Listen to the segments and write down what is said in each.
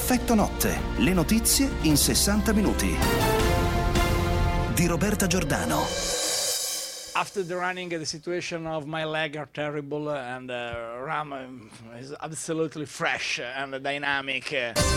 Effetto Notte, le notizie in 60 minuti. Di Roberta Giordano. After the running, the situation of my leg are terrible, and Ram is absolutely fresh and dynamic.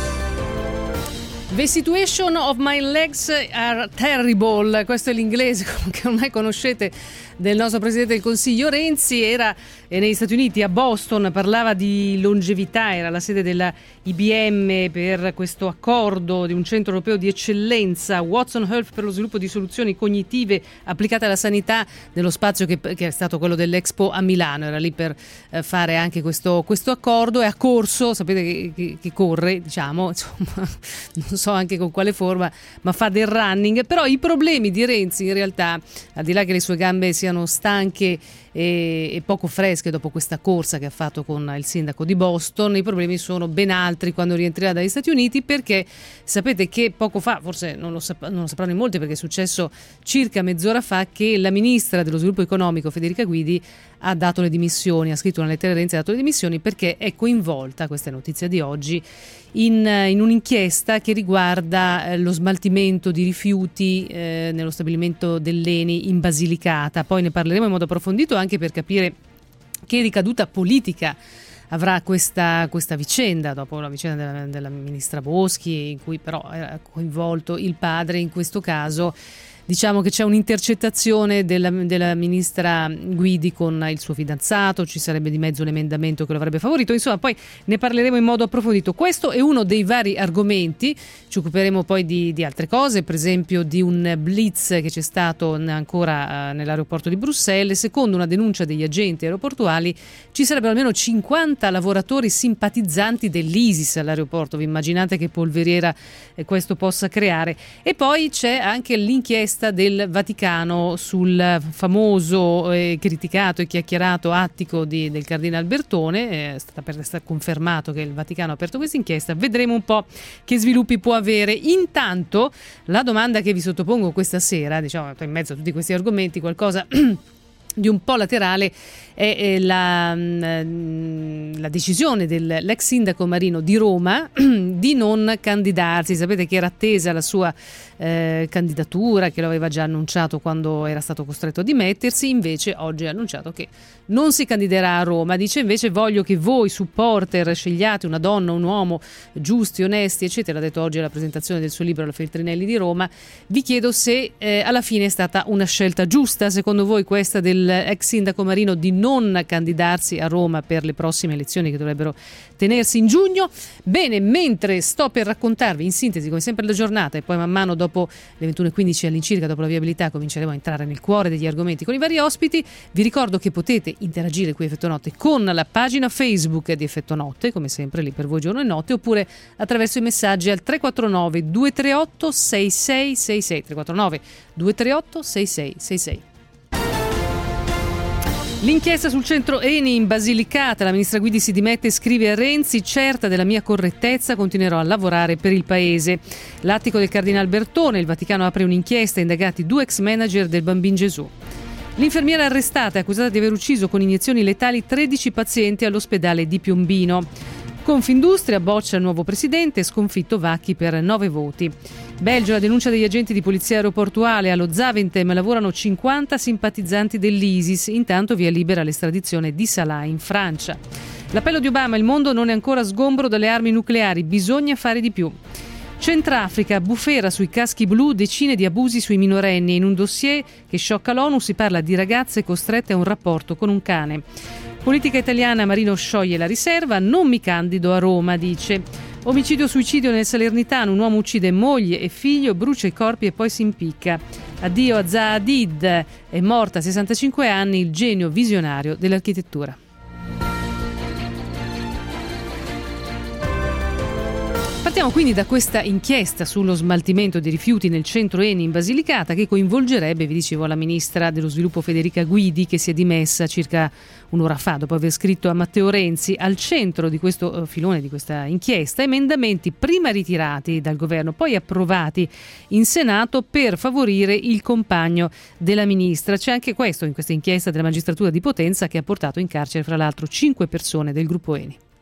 The situation of my legs are terrible. Questo è l'inglese che ormai conoscete del nostro Presidente del Consiglio Renzi. Era negli Stati Uniti, a Boston, parlava di longevità, era la sede della IBM per questo accordo di un centro europeo di eccellenza, Watson Health, per lo sviluppo di soluzioni cognitive applicate alla sanità, nello spazio che è stato quello dell'Expo a Milano. Era lì per fare anche questo accordo, e ha corso, sapete che corre, diciamo, insomma, non so anche con quale forma, ma fa del running. Però i problemi di Renzi, in realtà, al di là che le sue gambe siano stanche e poco fresche dopo questa corsa che ha fatto con il sindaco di Boston, i problemi sono ben altri quando rientrerà dagli Stati Uniti, perché sapete che poco fa, forse non lo sapranno in molti perché è successo circa mezz'ora fa, che la ministra dello sviluppo economico Federica Guidi ha dato le dimissioni, ha scritto una lettera a Renzi e ha dato le dimissioni perché è coinvolta, questa è notizia di oggi, in un'inchiesta che riguarda lo smaltimento di rifiuti nello stabilimento dell'ENI in Basilicata. Poi ne parleremo in modo approfondito, anche per capire che ricaduta politica avrà questa vicenda, dopo la vicenda della ministra Boschi, in cui però era coinvolto il padre in questo caso. Diciamo che c'è un'intercettazione della ministra Guidi con il suo fidanzato, ci sarebbe di mezzo l'emendamento che lo avrebbe favorito, insomma poi ne parleremo in modo approfondito. Questo è uno dei vari argomenti, ci occuperemo poi di altre cose, per esempio di un blitz che c'è stato ancora nell'aeroporto di Bruxelles. Secondo una denuncia degli agenti aeroportuali ci sarebbero almeno 50 lavoratori simpatizzanti dell'ISIS all'aeroporto, vi immaginate che polveriera questo possa creare. E poi c'è anche l'inchiesta del Vaticano sul famoso criticato e chiacchierato attico del cardinale Bertone. È stato confermato che il Vaticano ha aperto questa inchiesta, vedremo un po' che sviluppi può avere. Intanto la domanda che vi sottopongo questa sera, diciamo in mezzo a tutti questi argomenti, qualcosa di un po' laterale, è la decisione dell'ex sindaco Marino di Roma di non candidarsi. Sapete che era attesa la sua candidatura, che lo aveva già annunciato quando era stato costretto a dimettersi. Invece oggi ha annunciato che non si candiderà a Roma. Dice invece: voglio che voi supporter scegliate una donna, un uomo giusti, onesti, eccetera. Ha detto oggi alla presentazione del suo libro alla Feltrinelli di Roma. Vi chiedo se alla fine è stata una scelta giusta, secondo voi, questa dell'ex sindaco Marino di non candidarsi a Roma per le prossime elezioni che dovrebbero tenersi in giugno. Bene, mentre sto per raccontarvi in sintesi come sempre la giornata, e poi man mano dopo le 21:15 all'incirca, dopo la viabilità, cominceremo a entrare nel cuore degli argomenti con i vari ospiti. Vi ricordo che potete interagire qui a Effetto Notte con la pagina Facebook di Effetto Notte, come sempre lì per voi giorno e notte, oppure attraverso i messaggi al 349 238 6666 349 238 6666. L'inchiesta sul centro ENI in Basilicata. La ministra Guidi si dimette e scrive a Renzi: certa della mia correttezza, continuerò a lavorare per il paese. L'attico del cardinale Bertone. Il Vaticano apre un'inchiesta, indagati 2 ex manager del Bambin Gesù. L'infermiera arrestata è accusata di aver ucciso con iniezioni letali 13 pazienti all'ospedale di Piombino. Confindustria boccia il nuovo presidente, sconfitto Vacchi per 9 voti. Belgio, la denuncia degli agenti di polizia aeroportuale. Allo Zaventem lavorano 50 simpatizzanti dell'ISIS, intanto via libera l'estradizione di Salah in Francia. L'appello di Obama: il mondo non è ancora sgombro dalle armi nucleari, bisogna fare di più. Centrafrica, bufera sui caschi blu, decine di abusi sui minorenni. In un dossier che sciocca l'ONU si parla di ragazze costrette a un rapporto con un cane. Politica italiana, Marino scioglie la riserva, non mi candido a Roma, dice. Omicidio-suicidio nel Salernitano, un uomo uccide moglie e figlio, brucia i corpi e poi si impicca. Addio a Zaha Hadid, è morta a 65 anni, il genio visionario dell'architettura. Partiamo quindi da questa inchiesta sullo smaltimento di rifiuti nel centro ENI in Basilicata, che coinvolgerebbe, vi dicevo, la ministra dello sviluppo Federica Guidi, che si è dimessa circa un'ora fa dopo aver scritto a Matteo Renzi. Al centro di questo filone, di questa inchiesta, emendamenti prima ritirati dal governo, poi approvati in Senato per favorire il compagno della ministra. C'è anche questo in questa inchiesta della magistratura di Potenza, che ha portato in carcere fra l'altro 5 persone del gruppo ENI.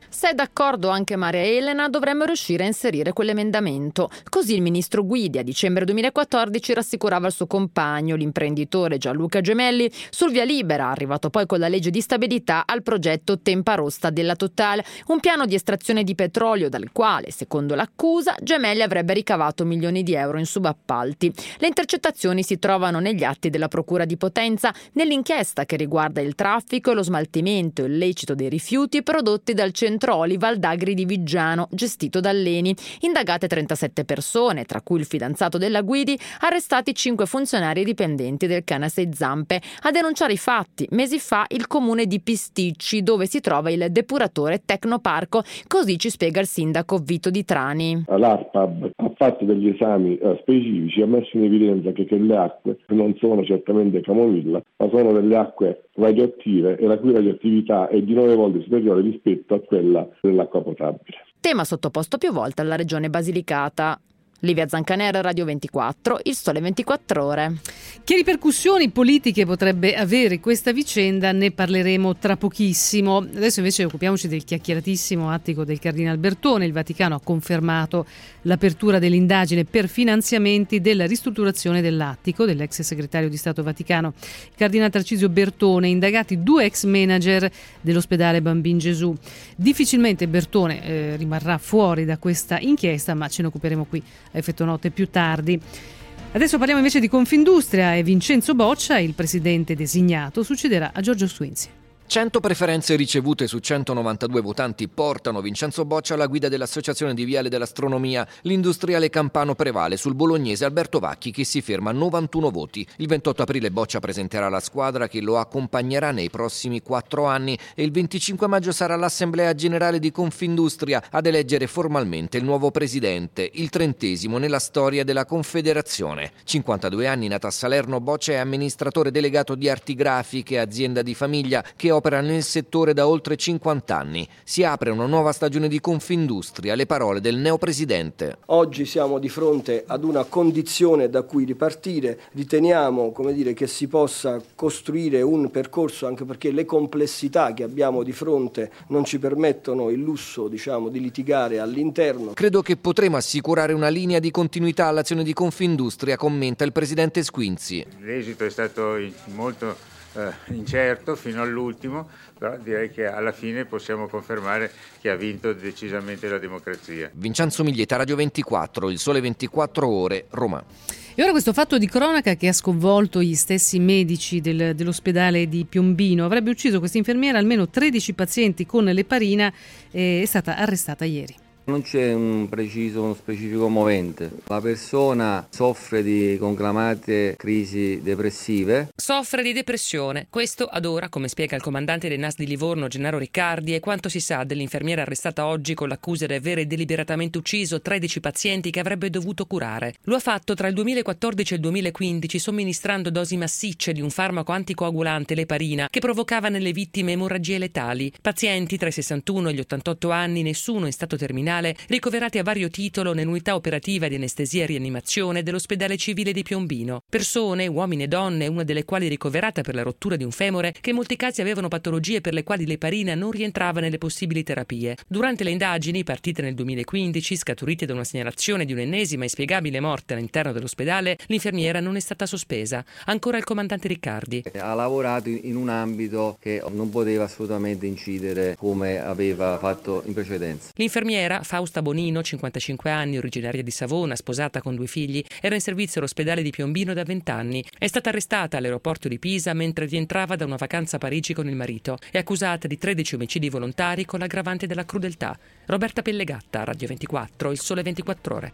Se è d'accordo anche Maria Elena, dovremmo riuscire a inserire quell'emendamento. Così il ministro Guidi a dicembre 2014 rassicurava il suo compagno, l'imprenditore Gianluca Gemelli, sul via libera, arrivato poi con la legge di stabilità, al progetto Tempa Rossa della Total, un piano di estrazione di petrolio dal quale, secondo l'accusa, Gemelli avrebbe ricavato milioni di euro in subappalti. Le intercettazioni si trovano negli atti della Procura di Potenza, nell'inchiesta che riguarda il traffico e lo smaltimento illecito dei rifiuti prodotti dal centro oli Val d'Agri di Viggiano, gestito dall'ENI. Indagate 37 persone, tra cui il fidanzato della Guidi, arrestati 5 funzionari dipendenti del Cana 6 Zampe. A denunciare i fatti, mesi fa, il comune di Pisticci, dove si trova il depuratore Tecnoparco. Così ci spiega il sindaco Vito Di Trani. L'ARPAB ha fatto degli esami specifici, ha messo in evidenza che le acque non sono certamente camomilla, ma sono delle acque radioattive e la cui radioattività è di 9 volte superiore rispetto a quella dell'acqua potabile. Tema sottoposto più volte alla regione Basilicata. Livia Zancanera, Radio 24, Il Sole 24 Ore. Che ripercussioni politiche potrebbe avere questa vicenda? Ne parleremo tra pochissimo. Adesso invece occupiamoci del chiacchieratissimo attico del Cardinal Bertone. Il Vaticano ha confermato l'apertura dell'indagine per finanziamenti della ristrutturazione dell'attico dell'ex segretario di Stato Vaticano, il Cardinal Tarcisio Bertone, indagati 2 ex manager dell'ospedale Bambin Gesù. Difficilmente Bertone rimarrà fuori da questa inchiesta, ma ce ne occuperemo qui a Effetto Notte più tardi. Adesso parliamo invece di Confindustria e Vincenzo Boccia, il presidente designato, succederà a Giorgio Squinzi. 100 preferenze ricevute su 192 votanti portano Vincenzo Boccia alla guida dell'Associazione di Viale dell'Astronomia. L'industriale campano prevale sul bolognese Alberto Vacchi, che si ferma a 91 voti. Il 28 aprile Boccia presenterà la squadra che lo accompagnerà nei prossimi 4 anni e il 25 maggio sarà l'Assemblea Generale di Confindustria ad eleggere formalmente il nuovo presidente, il 30° nella storia della Confederazione. 52 anni, nato a Salerno, Boccia è amministratore delegato di Arti Grafiche, azienda di famiglia che opera nel settore da oltre 50 anni. Si apre una nuova stagione di Confindustria, le parole del neopresidente. Oggi siamo di fronte ad una condizione da cui ripartire. Riteniamo, che si possa costruire un percorso, anche perché le complessità che abbiamo di fronte non ci permettono il lusso, di litigare all'interno. Credo che potremo assicurare una linea di continuità all'azione di Confindustria, commenta il presidente Squinzi. L'esito è stato molto incerto fino all'ultimo, però direi che alla fine possiamo confermare che ha vinto decisamente la democrazia. Vincenzo Miglietta, Radio 24, Il Sole 24 Ore, Roma. E ora questo fatto di cronaca che ha sconvolto gli stessi medici dell'ospedale di Piombino. Avrebbe ucciso questa infermiera almeno 13 pazienti con l'eparina, è stata arrestata ieri. Non c'è uno specifico movente. La persona soffre di conclamate crisi depressive. Soffre di depressione. Questo ad ora, come spiega il comandante del NAS di Livorno, Gennaro Riccardi, è quanto si sa dell'infermiera arrestata oggi con l'accusa di avere deliberatamente ucciso 13 pazienti che avrebbe dovuto curare. Lo ha fatto tra il 2014 e il 2015 somministrando dosi massicce di un farmaco anticoagulante, l'eparina, che provocava nelle vittime emorragie letali. Pazienti tra i 61 e gli 88 anni, nessuno in stato terminale, ricoverati a vario titolo nell'unità operativa di anestesia e rianimazione dell'ospedale civile di Piombino. Persone, uomini e donne, una delle quali ricoverata per la rottura di un femore, che in molti casi avevano patologie per le quali l'eparina non rientrava nelle possibili terapie. Durante le indagini, partite nel 2015, scaturite da una segnalazione di un'ennesima inspiegabile morte all'interno dell'ospedale, l'infermiera non è stata sospesa. Ancora il comandante Riccardi. Ha lavorato in un ambito che non poteva assolutamente incidere come aveva fatto in precedenza. L'infermiera Fausta Bonino, 55 anni, originaria di Savona, sposata con 2 figli, era in servizio all'ospedale di Piombino da 20 anni. È stata arrestata all'aeroporto di Pisa mentre rientrava da una vacanza a Parigi con il marito. È accusata di 13 omicidi volontari con l'aggravante della crudeltà. Roberta Pellegatta, Radio 24, Il Sole 24 Ore.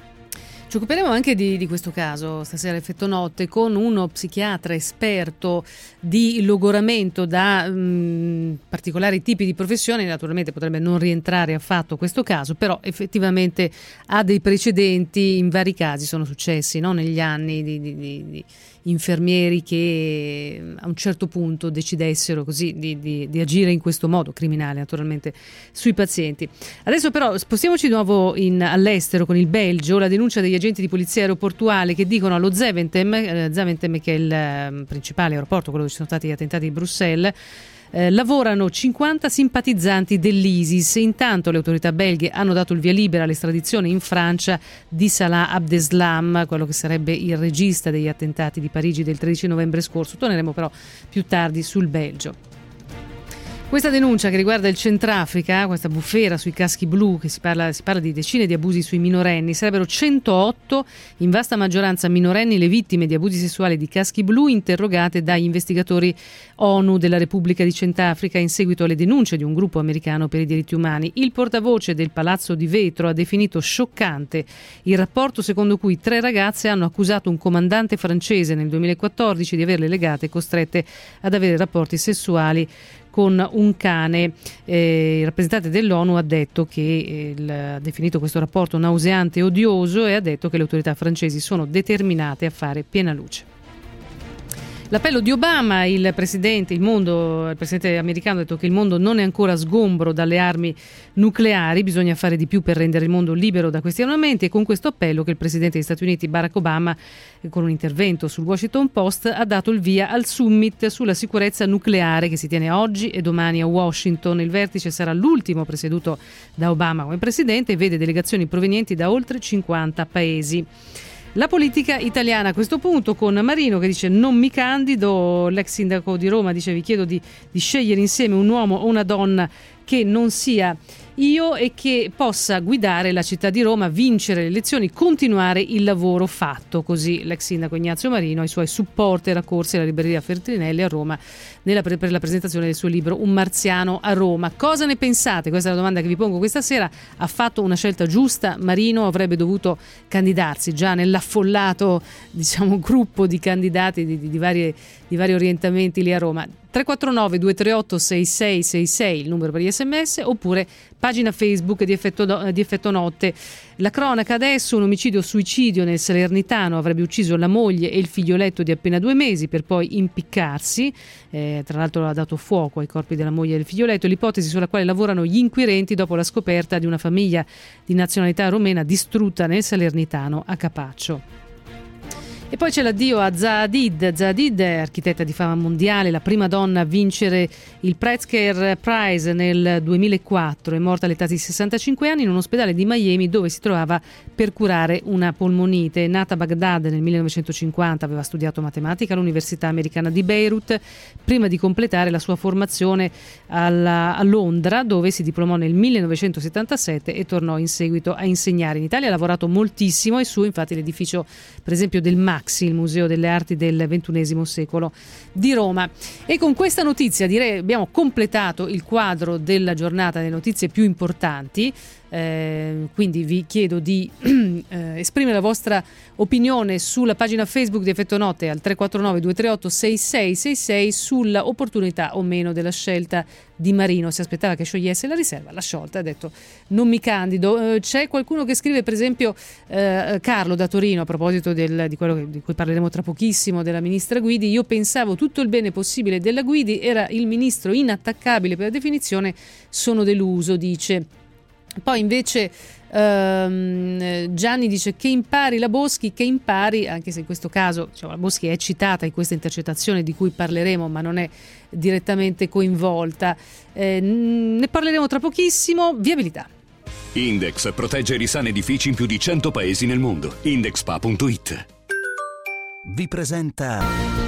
Ci occuperemo anche di questo caso stasera Effetto Notte con uno psichiatra esperto di logoramento da particolari tipi di professioni. Naturalmente potrebbe non rientrare affatto questo caso, però effettivamente ha dei precedenti. In vari casi sono successi, no? Negli anni di infermieri che a un certo punto decidessero così di agire in questo modo criminale, naturalmente, sui pazienti. Adesso però spostiamoci di nuovo all'estero con il Belgio. La denuncia degli agenti di polizia aeroportuale che dicono allo Zaventem che è il principale aeroporto, quello dove ci sono stati gli attentati di Bruxelles, lavorano 50 simpatizzanti dell'ISIS. Intanto le autorità belghe hanno dato il via libera all'estradizione in Francia di Salah Abdeslam, quello che sarebbe il regista degli attentati di Parigi del 13 novembre scorso. Torneremo però più tardi sul Belgio. Questa denuncia che riguarda il Centrafrica, questa bufera sui caschi blu, che si parla di decine di abusi sui minorenni, sarebbero 108, in vasta maggioranza minorenni, le vittime di abusi sessuali di caschi blu interrogate dagli investigatori ONU della Repubblica di Centrafrica in seguito alle denunce di un gruppo americano per i diritti umani. Il portavoce del Palazzo di Vetro ha definito scioccante il rapporto secondo cui 3 ragazze hanno accusato un comandante francese nel 2014 di averle legate e costrette ad avere rapporti sessuali con un cane. Il rappresentante dell'ONU ha detto che ha definito questo rapporto nauseante e odioso e ha detto che le autorità francesi sono determinate a fare piena luce. L'appello di Obama, il presidente americano ha detto che il mondo non è ancora sgombro dalle armi nucleari, bisogna fare di più per rendere il mondo libero da questi armamenti, e con questo appello che il presidente degli Stati Uniti Barack Obama, con un intervento sul Washington Post, ha dato il via al summit sulla sicurezza nucleare che si tiene oggi e domani a Washington. Il vertice sarà l'ultimo presieduto da Obama come presidente e vede delegazioni provenienti da oltre 50 paesi. La politica italiana a questo punto, con Marino che dice non mi candido, l'ex sindaco di Roma dice vi chiedo di scegliere insieme un uomo o una donna che non sia io e che possa guidare la città di Roma, vincere le elezioni, continuare il lavoro fatto. Così l'ex sindaco Ignazio Marino ai suoi supporter accorsi alla libreria Feltrinelli a Roma per la presentazione del suo libro Un marziano a Roma. Cosa ne pensate? Questa è la domanda che vi pongo questa sera. Ha fatto una scelta giusta? Marino avrebbe dovuto candidarsi già nell'affollato, gruppo di candidati di vari orientamenti lì a Roma. 349 238 6666 il numero per gli sms, oppure pagina Facebook di Effetto Notte. La cronaca adesso: un omicidio-suicidio nel Salernitano, avrebbe ucciso la moglie e il figlioletto di appena 2 mesi per poi impiccarsi, tra l'altro ha dato fuoco ai corpi della moglie e del figlioletto, l'ipotesi sulla quale lavorano gli inquirenti dopo la scoperta di una famiglia di nazionalità rumena distrutta nel Salernitano a Capaccio. E poi c'è l'addio a Zaha Hadid, architetta di fama mondiale, la prima donna a vincere il Pritzker Prize nel 2004. È morta all'età di 65 anni in un ospedale di Miami dove si trovava per curare una polmonite. Nata a Baghdad nel 1950, aveva studiato matematica all'Università Americana di Beirut, prima di completare la sua formazione a Londra, dove si diplomò nel 1977 e tornò in seguito a insegnare. In Italia ha lavorato moltissimo, e su infatti l'edificio per esempio del MAXXI, il Museo delle Arti del XXI secolo di Roma. E con questa notizia direi abbiamo completato il quadro della giornata delle notizie più importanti. Quindi vi chiedo di esprimere la vostra opinione sulla pagina Facebook di Effetto Notte al 349 238 6666 sulla opportunità o meno della scelta di Marino. Si aspettava che sciogliesse la riserva, l'ha sciolta, ha detto non mi candido. C'è qualcuno che scrive, per esempio Carlo da Torino, a proposito di quello di cui parleremo tra pochissimo, della ministra Guidi: io pensavo tutto il bene possibile della Guidi, era il ministro inattaccabile per definizione, sono deluso, dice. Poi invece Gianni dice che impari la Boschi, che impari, anche se in questo caso la Boschi è citata in questa intercettazione di cui parleremo, ma non è direttamente coinvolta. Ne parleremo tra pochissimo. Viabilità. Index protegge risane edifici in più di 100 paesi nel mondo. Indexpa.it vi presenta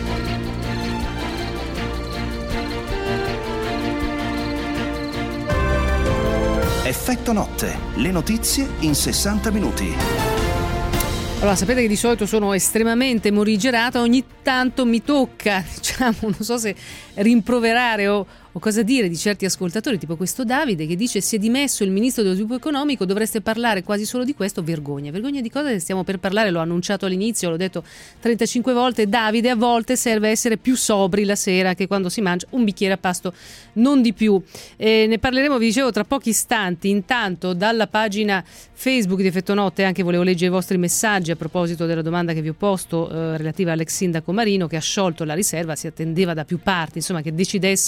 Effetto Notte, le notizie in 60 minuti. Allora, sapete che di solito sono estremamente morigerata, ogni tanto mi tocca, non so se rimproverare o cosa dire di certi ascoltatori, tipo questo Davide che dice: si è dimesso il ministro dello sviluppo economico, dovreste parlare quasi solo di questo. Vergogna di cosa stiamo per parlare? L'ho annunciato all'inizio, l'ho detto 35 volte. Davide, a volte serve essere più sobri la sera, che quando si mangia un bicchiere a pasto, non di più. Ne parleremo, vi dicevo, tra pochi istanti. Intanto dalla pagina Facebook di Effetto Notte anche volevo leggere i vostri messaggi a proposito della domanda che vi ho posto relativa all'ex sindaco Marino, che ha sciolto la riserva. Si attendeva da più parti, insomma, che decidesse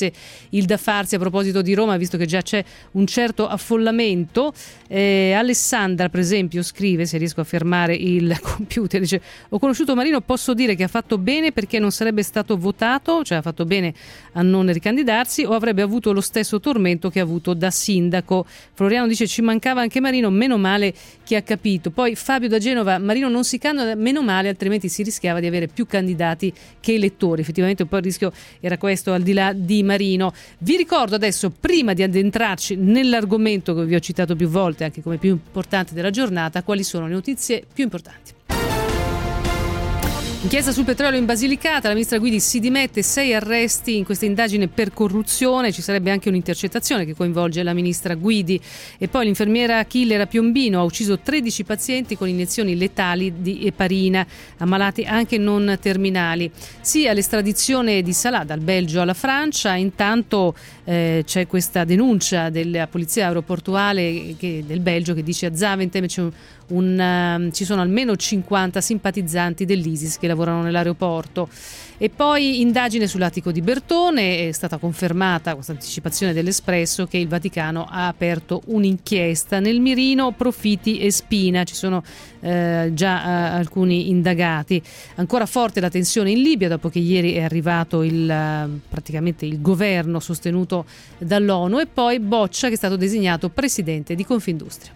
il da farsi a proposito di Roma, visto che già c'è un certo affollamento. Alessandra, per esempio, scrive, se riesco a fermare il computer, dice: ho conosciuto Marino, posso dire che ha fatto bene perché non sarebbe stato votato, cioè ha fatto bene a non ricandidarsi, o avrebbe avuto lo stesso tormento che ha avuto da sindaco. Floriano dice: ci mancava anche Marino, meno male che ha capito. Poi Fabio da Genova: Marino non si candida, meno male, altrimenti si rischiava di avere più candidati che elettori. Effettivamente un po' il rischio era questo, al di là di Marino. Vi ricordo adesso, prima di addentrarci nell'argomento che vi ho citato più volte anche come più importante della giornata, quali sono le notizie più importanti. Inchiesta sul petrolio in Basilicata, la ministra Guidi si dimette, 6 arresti in questa indagine per corruzione, ci sarebbe anche un'intercettazione che coinvolge la ministra Guidi. E poi l'infermiera killer a Piombino ha ucciso 13 pazienti con iniezioni letali di eparina, ammalati anche non terminali. Sì all'estradizione di Salah dal Belgio alla Francia. Intanto c'è questa denuncia della polizia aeroportuale del Belgio che dice: a Zaventem ci sono almeno 50 simpatizzanti dell'ISIS che lavorano nell'aeroporto. E poi indagine sull'attico di Bertone, è stata confermata questa anticipazione dell'Espresso che il Vaticano ha aperto un'inchiesta nel mirino Profitti e Spina, ci sono già alcuni indagati. Ancora forte la tensione in Libia dopo che ieri è arrivato praticamente il governo sostenuto dall'ONU, e poi Boccia che è stato designato presidente di Confindustria.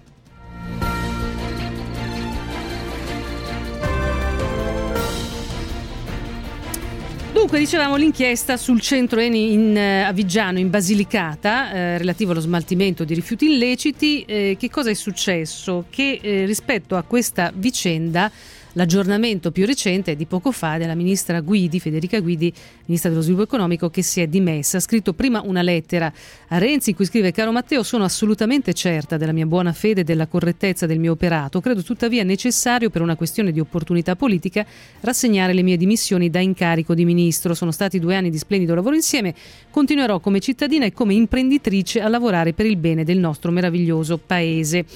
Dunque, dicevamo l'inchiesta sul centro Eni a Viggiano, in Basilicata, relativo allo smaltimento di rifiuti illeciti. Che cosa è successo? Che rispetto a questa vicenda l'aggiornamento più recente è di poco fa della ministra Guidi, Federica Guidi, ministra dello sviluppo economico, che si è dimessa. Ha scritto prima una lettera a Renzi in cui scrive: caro Matteo, sono assolutamente certa della mia buona fede e della correttezza del mio operato, credo tuttavia necessario per una questione di opportunità politica rassegnare le mie dimissioni da incarico di ministro. Sono stati 2 anni di splendido lavoro insieme, continuerò come cittadina e come imprenditrice a lavorare per il bene del nostro meraviglioso paese.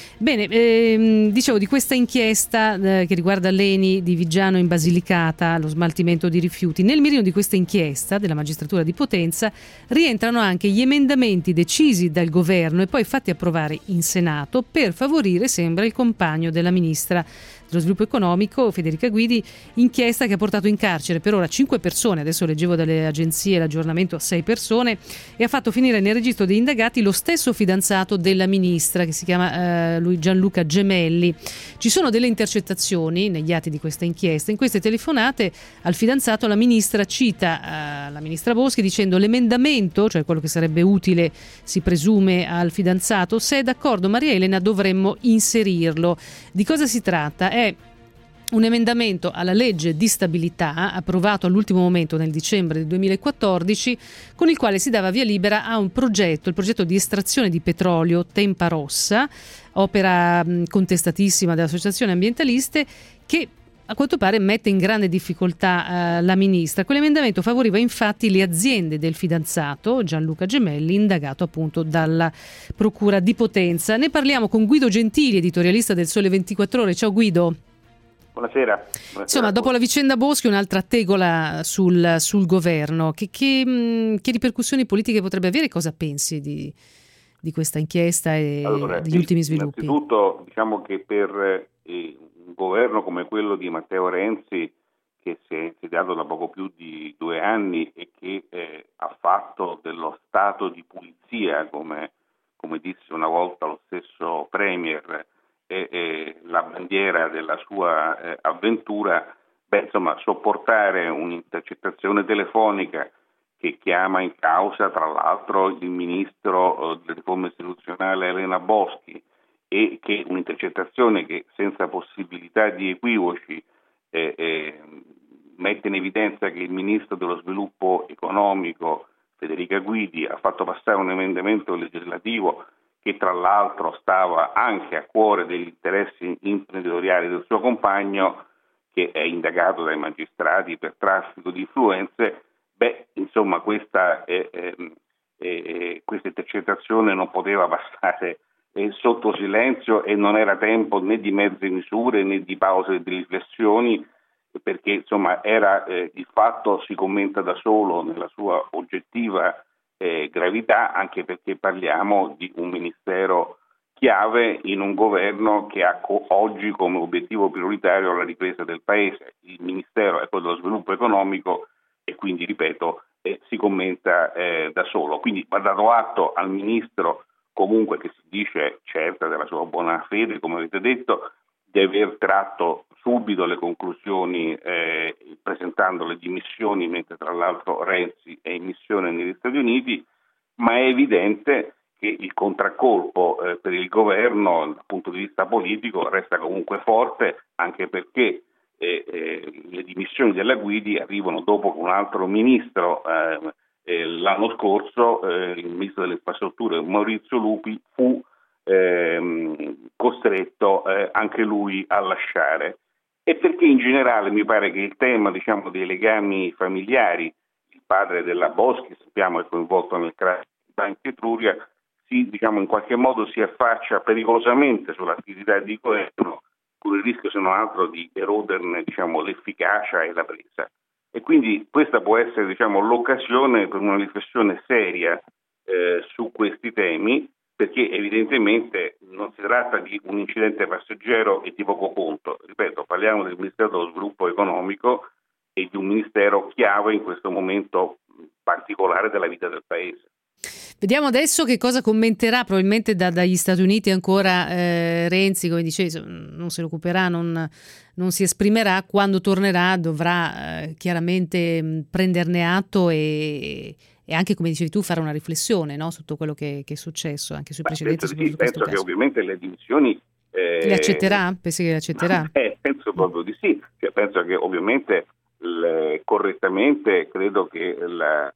Bene, dicevo di questa inchiesta che riguarda l'Eni di Viggiano in Basilicata, lo smaltimento di rifiuti. Nel mirino di questa inchiesta della magistratura di Potenza rientrano anche gli emendamenti decisi dal governo e poi fatti approvare in Senato per favorire, sembra, il compagno della ministra dello sviluppo economico Federica Guidi, inchiesta che ha portato in carcere per ora 5 persone, adesso leggevo dalle agenzie l'aggiornamento a 6 persone, e ha fatto finire nel registro degli indagati lo stesso fidanzato della ministra, che si chiama Gianluca Gemelli. Ci sono delle intercettazioni negli atti di questa inchiesta. In queste telefonate al fidanzato la ministra cita la ministra Boschi dicendo: l'emendamento, cioè quello che sarebbe utile si presume al fidanzato, se è d'accordo Maria Elena dovremmo inserirlo. Di cosa si tratta? È un emendamento alla legge di stabilità approvato all'ultimo momento nel dicembre del 2014, con il quale si dava via libera a un progetto, il progetto di estrazione di petrolio Tempa Rossa, opera contestatissima delle associazioni ambientaliste, che a quanto pare mette in grande difficoltà la ministra. Quell'emendamento favoriva infatti le aziende del fidanzato Gianluca Gemelli, indagato appunto dalla Procura di Potenza. Ne parliamo con Guido Gentili, editorialista del Sole 24 Ore. Ciao Guido. Buonasera. Insomma, dopo la vicenda Boschi, un'altra tegola sul governo. Che ripercussioni politiche potrebbe avere? Cosa pensi di questa inchiesta e degli ultimi sviluppi? Innanzitutto diciamo che per un governo come quello di Matteo Renzi, che si è insediato da poco più di 2 anni e che ha fatto dello stato di pulizia, come disse una volta lo stesso Premier, la bandiera della sua avventura, sopportare un'intercettazione telefonica che chiama in causa tra l'altro il ministro della riforma istituzionale Elena Boschi, e che un'intercettazione che senza possibilità di equivoci mette in evidenza che il ministro dello sviluppo economico Federica Guidi ha fatto passare un emendamento legislativo che tra l'altro stava anche a cuore degli interessi imprenditoriali del suo compagno, che è indagato dai magistrati per traffico di influenze. Questa intercettazione non poteva passare sotto silenzio, e non era tempo né di mezze misure né di pause di riflessioni, perché il fatto si commenta da solo nella sua oggettiva gravità, anche perché parliamo di un ministero chiave in un governo che ha oggi come obiettivo prioritario la ripresa del paese. Il ministero è quello dello sviluppo economico e quindi, ripeto, si commenta da solo. Quindi va dato atto al ministro, comunque, che si dice certa della sua buona fede, come avete detto, di aver tratto subito le conclusioni presentando le dimissioni, mentre tra l'altro Renzi è in missione negli Stati Uniti, ma è evidente che il contraccolpo per il governo dal punto di vista politico resta comunque forte, anche perché le dimissioni della Guidi arrivano dopo che un altro ministro l'anno scorso, il ministro delle infrastrutture Maurizio Lupi, fu costretto anche lui a lasciare, e perché in generale mi pare che il tema, diciamo, dei legami familiari, il padre della Boschi sappiamo è coinvolto nel crash di Banca Etruria, in qualche modo si affaccia pericolosamente sull'attività di governo, con il rischio, se non altro, di eroderne, l'efficacia e la presa. E quindi questa può essere, l'occasione per una riflessione seria su questi temi, perché evidentemente non si tratta di un incidente passeggero e di poco conto. Ripeto, parliamo del Ministero dello Sviluppo Economico e di un ministero chiave in questo momento particolare della vita del Paese. Vediamo adesso che cosa commenterà probabilmente dagli Stati Uniti ancora Renzi, come dicevi, non se ne occuperà, non si esprimerà. Quando tornerà dovrà chiaramente prenderne atto e anche, come dicevi tu, fare una riflessione, no, su tutto quello che è successo anche sui precedenti. Penso che ovviamente le dimissioni le accetterà? Pensi che le accetterà? Penso proprio di sì, penso che ovviamente correttamente credo che la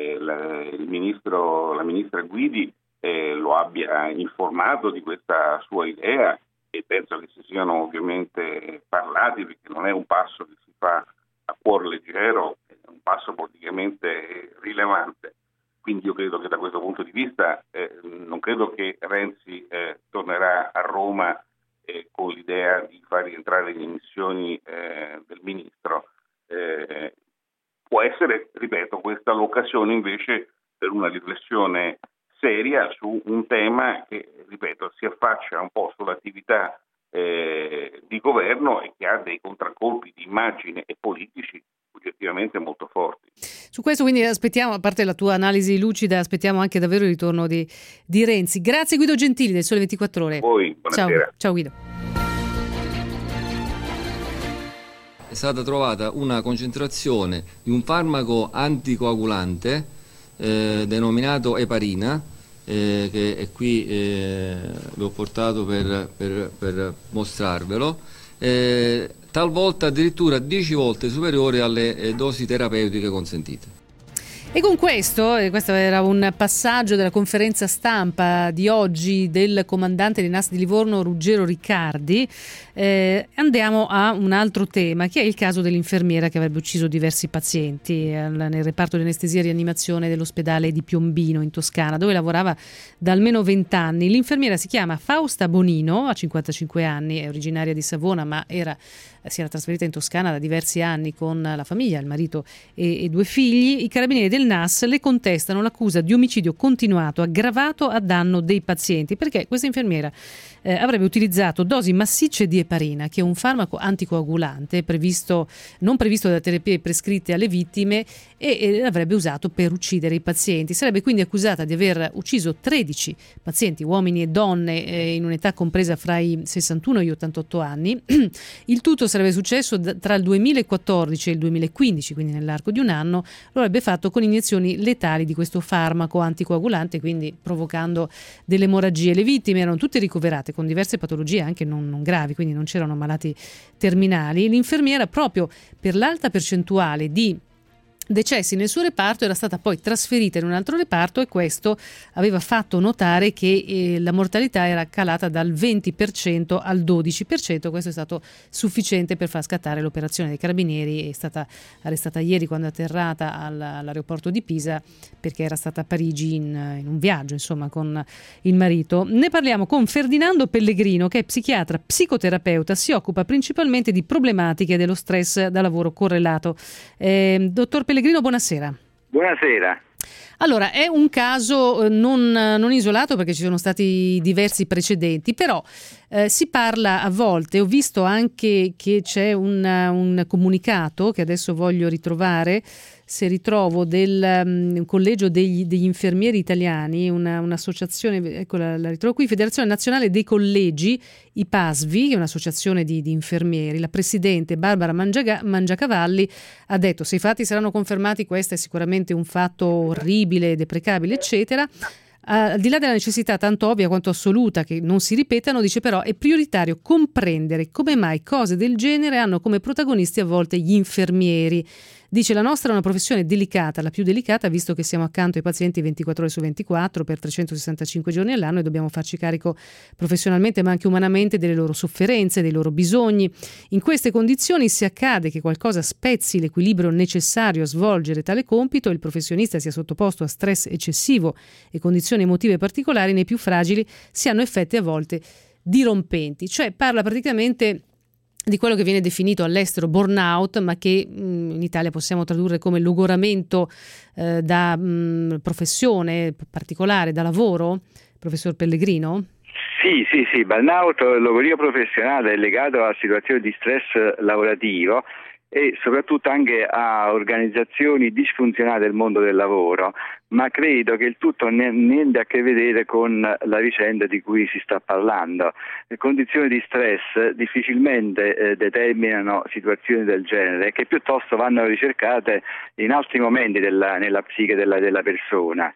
ministra Guidi lo abbia informato di questa sua idea, e penso che si siano ovviamente parlati, perché non è un passo che si fa a cuor leggero, è un passo politicamente rilevante. Quindi io credo che da questo punto di vista non credo che Renzi tornerà a Roma con l'idea di far rientrare le dimissioni del ministro. Può essere, ripeto, questa l'occasione invece per una riflessione seria su un tema che, ripeto, si affaccia un po' sull'attività di governo e che ha dei contraccolpi di immagine e politici oggettivamente molto forti. Su questo quindi aspettiamo, a parte la tua analisi lucida, aspettiamo anche davvero il ritorno di Renzi. Grazie Guido Gentili del Sole 24 Ore. A voi, buonasera. Ciao Guido. È stata trovata una concentrazione di un farmaco anticoagulante denominato eparina, che qui vi ho portato per mostrarvelo, talvolta addirittura 10 volte superiore alle dosi terapeutiche consentite. E con questo era un passaggio della conferenza stampa di oggi del comandante dei NAS di Livorno Ruggero Riccardi. Andiamo a un altro tema, che è il caso dell'infermiera che avrebbe ucciso diversi pazienti nel reparto di anestesia e rianimazione dell'ospedale di Piombino in Toscana, dove lavorava da almeno 20 anni. L'infermiera si chiama Fausta Bonino, ha 55 anni, è originaria di Savona, ma si era trasferita in Toscana da diversi anni con la famiglia, il marito e 2 figli. I carabinieri del NAS le contestano l'accusa di omicidio continuato aggravato a danno dei pazienti, perché questa infermiera avrebbe utilizzato dosi massicce di eparina, che è un farmaco anticoagulante non previsto da terapie prescritte alle vittime, e l'avrebbe usato per uccidere i pazienti. Sarebbe quindi accusata di aver ucciso 13 pazienti, uomini e donne, in un'età compresa fra i 61 e gli 88 anni. Il tutto sarebbe successo tra il 2014 e il 2015, quindi nell'arco di un anno. Lo avrebbe fatto con iniezioni letali di questo farmaco anticoagulante, quindi provocando delle emorragie. Le vittime erano tutte ricoverate con diverse patologie anche non gravi, quindi non c'erano malati terminali. L'infermiera, proprio per l'alta percentuale di decessi nel suo reparto, era stata poi trasferita in un altro reparto, e questo aveva fatto notare che la mortalità era calata dal 20% al 12%. Questo è stato sufficiente per far scattare l'operazione dei carabinieri. È stata arrestata ieri quando è atterrata all'aeroporto di Pisa, perché era stata a Parigi in un viaggio, insomma, con il marito. Ne parliamo con Ferdinando Pellegrino, che è psichiatra psicoterapeuta, si occupa principalmente di problematiche dello stress da lavoro correlato. Dottor Pellegrino, buonasera. Buonasera. Allora, è un caso non isolato, perché ci sono stati diversi precedenti, però si parla a volte, ho visto anche che c'è un comunicato che adesso voglio ritrovare, se ritrovo, del collegio degli infermieri italiani, un'associazione, ecco la ritrovo qui, Federazione Nazionale dei Collegi, i PASVI, che è un'associazione di infermieri. La presidente Barbara Mangiacavalli ha detto: se i fatti saranno confermati, questo è sicuramente un fatto orribile, deprecabile, eccetera. Al di là della necessità tanto ovvia quanto assoluta che non si ripetano, dice però è prioritario comprendere come mai cose del genere hanno come protagonisti a volte gli infermieri. Dice: la nostra è una professione delicata, la più delicata, visto che siamo accanto ai pazienti 24 ore su 24 per 365 giorni all'anno e dobbiamo farci carico professionalmente ma anche umanamente delle loro sofferenze, dei loro bisogni. In queste condizioni, se accade che qualcosa spezzi l'equilibrio necessario a svolgere tale compito e il professionista sia sottoposto a stress eccessivo e condizioni emotive particolari, nei più fragili si hanno effetti a volte dirompenti. Cioè parla praticamente di quello che viene definito all'estero burnout, ma che in Italia possiamo tradurre come logoramento da professione particolare, da lavoro, professor Pellegrino? Sì, burnout, logorio professionale, è legato a situazioni di stress lavorativo e soprattutto anche a organizzazioni disfunzionali del mondo del lavoro, ma credo che il tutto non ha niente a che vedere con la vicenda di cui si sta parlando. Le condizioni di stress difficilmente determinano situazioni del genere, che piuttosto vanno ricercate in altri momenti nella psiche della persona.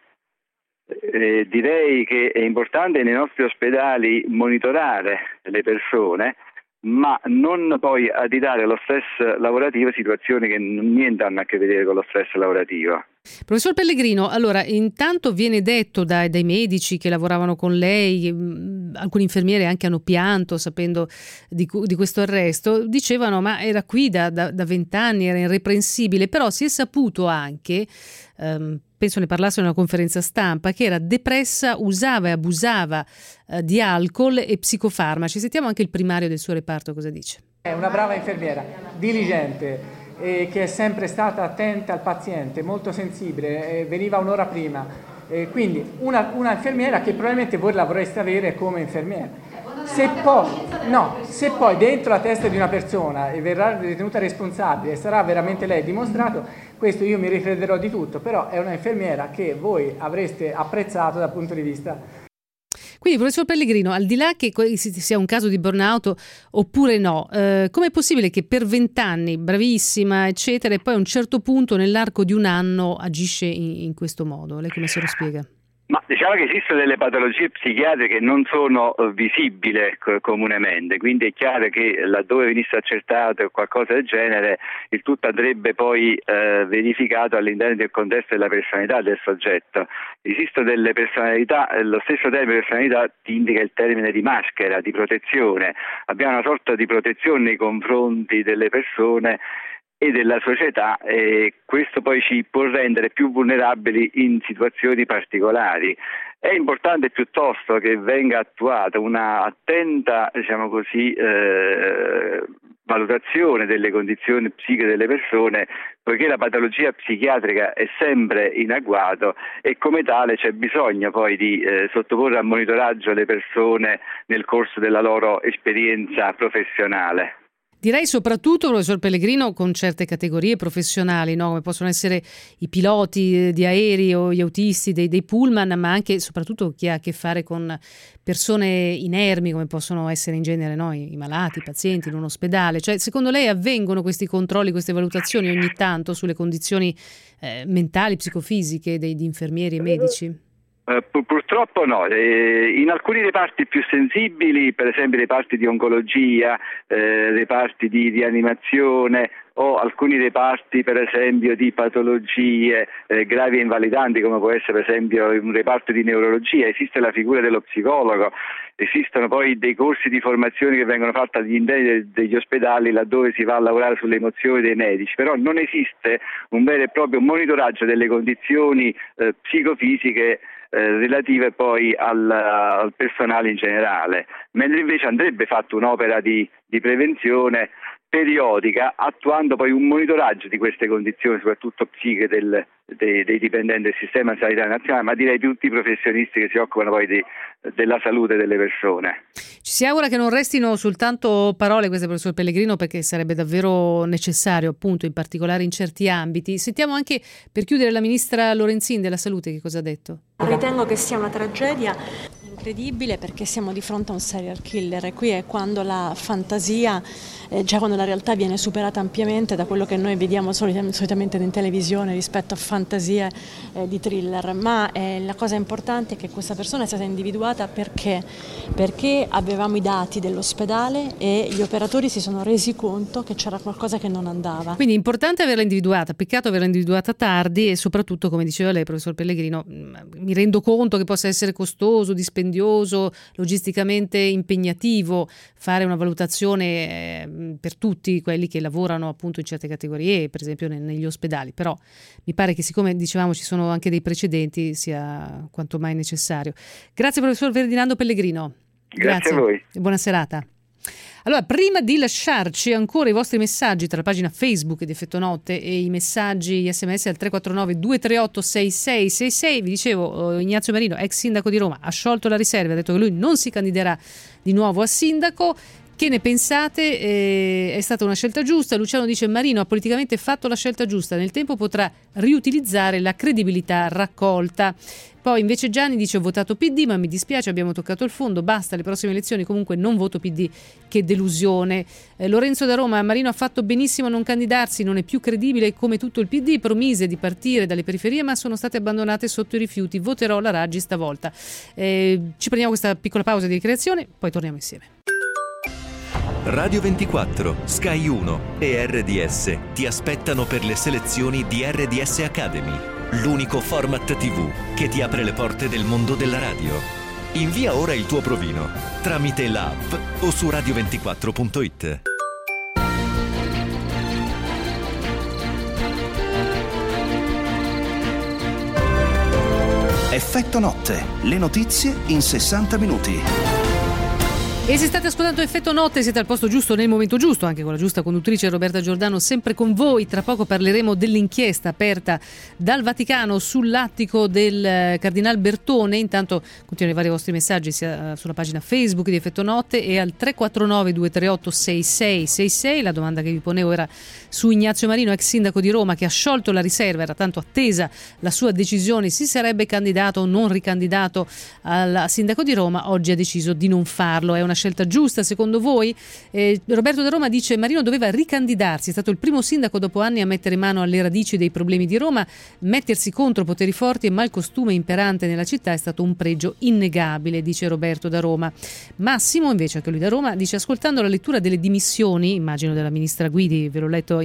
Direi che è importante nei nostri ospedali monitorare le persone, ma non poi additare allo stress lavorativo situazioni che niente hanno a che vedere con lo stress lavorativo. Professor Pellegrino, allora intanto viene detto dai medici che lavoravano con lei, alcuni infermieri anche hanno pianto sapendo di questo arresto, dicevano ma era qui da 20 anni, era irreprensibile, però si è saputo anche, penso ne parlasse in una conferenza stampa, che era depressa, usava e abusava di alcol e psicofarmaci. Sentiamo anche il primario del suo reparto cosa dice. È una brava infermiera, diligente, che è sempre stata attenta al paziente, molto sensibile, veniva un'ora prima, quindi una infermiera che probabilmente voi la vorreste avere come infermiera. Se poi dentro la testa di una persona verrà ritenuta responsabile e sarà veramente lei dimostrato, questo io mi ricrederò di tutto, però è una infermiera che voi avreste apprezzato dal punto di vista. Quindi, professor Pellegrino, al di là che sia un caso di burnout oppure no, com'è possibile che per 20 anni, bravissima, eccetera, e poi a un certo punto nell'arco di un anno agisce in questo modo? Lei come se lo spiega? Ma diciamo che esistono delle patologie psichiatriche che non sono visibili comunemente, quindi è chiaro che laddove venisse accertato qualcosa del genere, il tutto andrebbe poi verificato all'interno del contesto della personalità del soggetto. Esistono delle personalità, lo stesso termine personalità ti indica il termine di maschera, di protezione. Abbiamo una sorta di protezione nei confronti delle persone e della società, e questo poi ci può rendere più vulnerabili in situazioni particolari. È importante piuttosto che venga attuata una attenta, diciamo così, valutazione delle condizioni psiche delle persone, poiché la patologia psichiatrica è sempre in agguato e come tale c'è bisogno poi di sottoporre a monitoraggio le persone nel corso della loro esperienza professionale. Direi soprattutto, professor Pellegrino, con certe categorie professionali, no? Come possono essere i piloti di aerei o gli autisti dei pullman, ma anche e soprattutto chi ha a che fare con persone inermi, come possono essere in genere, no? I malati, i pazienti in un ospedale. Cioè, secondo lei avvengono questi controlli, queste valutazioni ogni tanto sulle condizioni mentali, psicofisiche di infermieri e medici? Purtroppo no, in alcuni reparti più sensibili, per esempio reparti di oncologia, reparti di rianimazione o alcuni reparti per esempio di patologie gravi e invalidanti, come può essere per esempio un reparto di neurologia, esiste la figura dello psicologo. Esistono poi dei corsi di formazione che vengono fatti all'interno degli ospedali laddove si va a lavorare sulle emozioni dei medici, però non esiste un vero e proprio monitoraggio delle condizioni psicofisiche relative poi al personale in generale, mentre invece andrebbe fatta un'opera di prevenzione periodica, attuando poi un monitoraggio di queste condizioni, soprattutto psiche dei dipendenti del sistema sanitario nazionale, ma direi di tutti i professionisti che si occupano poi della salute delle persone. Ci si augura che non restino soltanto parole queste, professor Pellegrino, perché sarebbe davvero necessario, appunto, in particolare in certi ambiti. Sentiamo anche, per chiudere, la ministra Lorenzin della Salute che cosa ha detto. Ritengo che sia una tragedia incredibile, perché siamo di fronte a un serial killer, e qui è quando la fantasia, già quando la realtà viene superata ampiamente da quello che noi vediamo solitamente in televisione rispetto a fantasie di thriller, ma la cosa importante è che questa persona è stata individuata perché avevamo i dati dell'ospedale e gli operatori si sono resi conto che c'era qualcosa che non andava. Quindi è importante averla individuata, peccato averla individuata tardi, e soprattutto, come diceva lei, professor Pellegrino, mi rendo conto che possa essere costoso, dispendioso, logisticamente impegnativo fare una valutazione per tutti quelli che lavorano appunto in certe categorie, per esempio negli ospedali, però mi pare che, siccome dicevamo ci sono anche dei precedenti, sia quanto mai necessario. Grazie professor Ferdinando Pellegrino. Grazie a voi e buona serata. Allora, prima di lasciarci, ancora i vostri messaggi tra la pagina Facebook di Effetto Notte e i messaggi SMS al 349 238 6666. Vi dicevo, Ignazio Marino, ex sindaco di Roma, ha sciolto la riserva, ha detto che lui non si candiderà di nuovo a sindaco. Che ne pensate? È stata una scelta giusta? Luciano dice: Marino ha politicamente fatto la scelta giusta, nel tempo potrà riutilizzare la credibilità raccolta. Poi invece Gianni dice: ho votato PD, ma mi dispiace, abbiamo toccato il fondo, basta, le prossime elezioni comunque non voto PD, che delusione. Lorenzo da Roma: Marino ha fatto benissimo a non candidarsi, non è più credibile come tutto il PD, promise di partire dalle periferie ma sono state abbandonate sotto i rifiuti, voterò la Raggi stavolta. Ci prendiamo questa piccola pausa di ricreazione, poi torniamo insieme. Radio 24, Sky 1 e RDS ti aspettano per le selezioni di RDS Academy, l'unico format TV che ti apre le porte del mondo della radio. Invia ora il tuo provino tramite l'app o su radio24.it. Effetto Notte, le notizie in 60 minuti. E se state ascoltando Effetto Notte siete al posto giusto nel momento giusto, anche con la giusta conduttrice Roberta Giordano, sempre con voi. Tra poco parleremo dell'inchiesta aperta dal Vaticano sull'attico del Cardinal Bertone. Intanto continuano i vari vostri messaggi sia sulla pagina Facebook di Effetto Notte e al 349 238 6666. La domanda che vi ponevo era su Ignazio Marino, ex sindaco di Roma, che ha sciolto la riserva, era tanto attesa la sua decisione, si sarebbe candidato o non ricandidato al sindaco di Roma. Oggi ha deciso di non farlo. È una scelta giusta secondo voi? Roberto da Roma dice: Marino doveva ricandidarsi, è stato il primo sindaco dopo anni a mettere mano alle radici dei problemi di Roma, mettersi contro poteri forti e malcostume imperante nella città è stato un pregio innegabile, dice Roberto da Roma. Massimo invece, anche lui da Roma, dice: ascoltando la lettura delle dimissioni, immagino della ministra Guidi, ve l'ho letto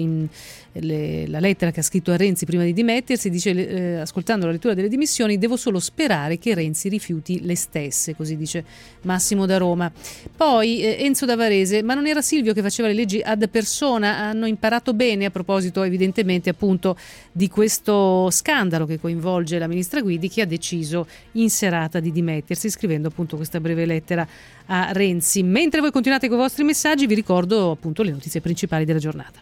la lettera che ha scritto a Renzi prima di dimettersi, dice: ascoltando la lettura delle dimissioni devo solo sperare che Renzi rifiuti le stesse, così dice Massimo da Roma. Poi Enzo da Varese: ma non era Silvio che faceva le leggi ad persona? Hanno imparato bene, a proposito evidentemente appunto di questo scandalo che coinvolge la ministra Guidi, che ha deciso in serata di dimettersi, scrivendo appunto questa breve lettera a Renzi. Mentre voi continuate con i vostri messaggi, vi ricordo appunto le notizie principali della giornata.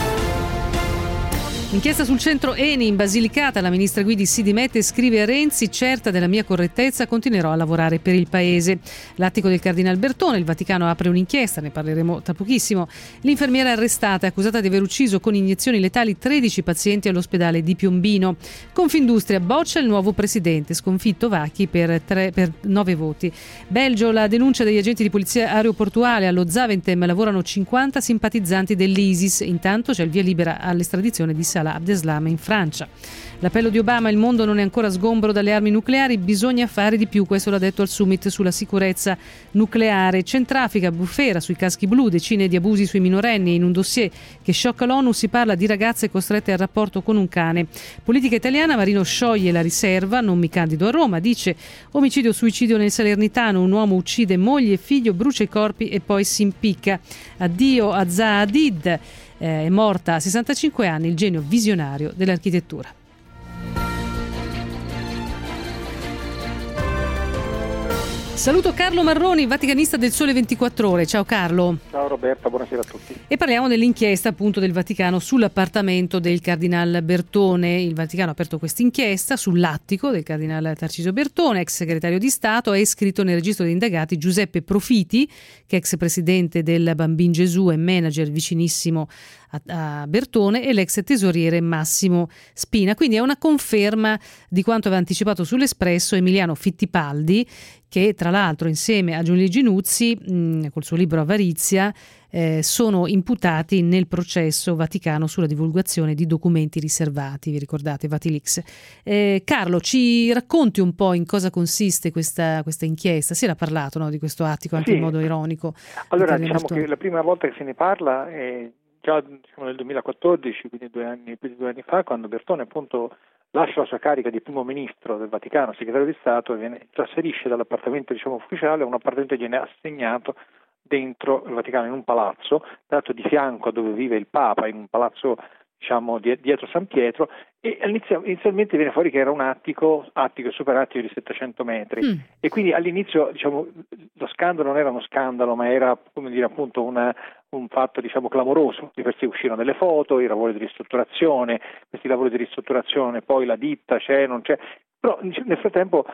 Inchiesta sul centro Eni in Basilicata, la ministra Guidi si dimette e scrive a Renzi: certa della mia correttezza continuerò a lavorare per il paese. L'attico del Cardinal Bertone, il Vaticano apre un'inchiesta, ne parleremo tra pochissimo. L'infermiera arrestata è accusata di aver ucciso con iniezioni letali 13 pazienti all'ospedale di Piombino. Confindustria boccia il nuovo presidente, sconfitto Vacchi per 9 voti. Belgio, la denuncia degli agenti di polizia aeroportuale, allo Zaventem lavorano 50 simpatizzanti dell'ISIS, intanto c'è il via libera all'estradizione di Salah Abdeslam in Francia. L'appello di Obama: il mondo non è ancora sgombro dalle armi nucleari, bisogna fare di più, questo l'ha detto al summit sulla sicurezza nucleare. Centrafrica, bufera sui caschi blu, decine di abusi sui minorenni, in un dossier che sciocca l'ONU si parla di ragazze costrette al rapporto con un cane. Politica italiana, Marino scioglie la riserva, non mi candido a Roma, dice: omicidio suicidio nel Salernitano, un uomo uccide moglie e figlio, brucia i corpi e poi si impicca. Addio a Zaha Hadid, è morta a 65 anni, il genio visionario Saluto Carlo Marroni, vaticanista del Sole 24 Ore. Ciao Carlo. Ciao Roberta, buonasera a tutti. E parliamo dell'inchiesta appunto del Vaticano sull'appartamento del Cardinal Bertone. Il Vaticano ha aperto questa inchiesta sull'attico del Cardinal Tarcisio Bertone, ex segretario di Stato. È iscritto nel registro degli indagati Giuseppe Profiti, che è ex presidente del Bambin Gesù e manager vicinissimo a Bertone, e l'ex tesoriere Massimo Spina. Quindi è una conferma di quanto aveva anticipato sull'Espresso Emiliano Fittipaldi, che tra l'altro insieme a Giulio Ginuzzi col suo libro Avarizia sono imputati nel processo Vaticano sulla divulgazione di documenti riservati, vi ricordate, Vatilix. Carlo, ci racconti un po' in cosa consiste questa inchiesta? Si era parlato, no, di questo attico anche in modo ironico. Allora, diciamo che la prima volta che se ne parla è già nel 2014, quindi più di due anni fa, quando Bertone appunto lascia la sua carica di primo ministro del Vaticano, segretario di Stato, e trasferisce dall'appartamento ufficiale a un appartamento che viene assegnato dentro il Vaticano, in un palazzo, dato di fianco a dove vive il Papa, in un palazzo dietro San Pietro, e inizialmente viene fuori che era un attico e super attico di 700 metri e quindi all'inizio lo scandalo non era uno scandalo, ma era, come dire, appunto un fatto clamoroso. Di per sé uscirono delle foto, i lavori di ristrutturazione, questi lavori di ristrutturazione, poi la ditta c'è, non c'è, però nel frattempo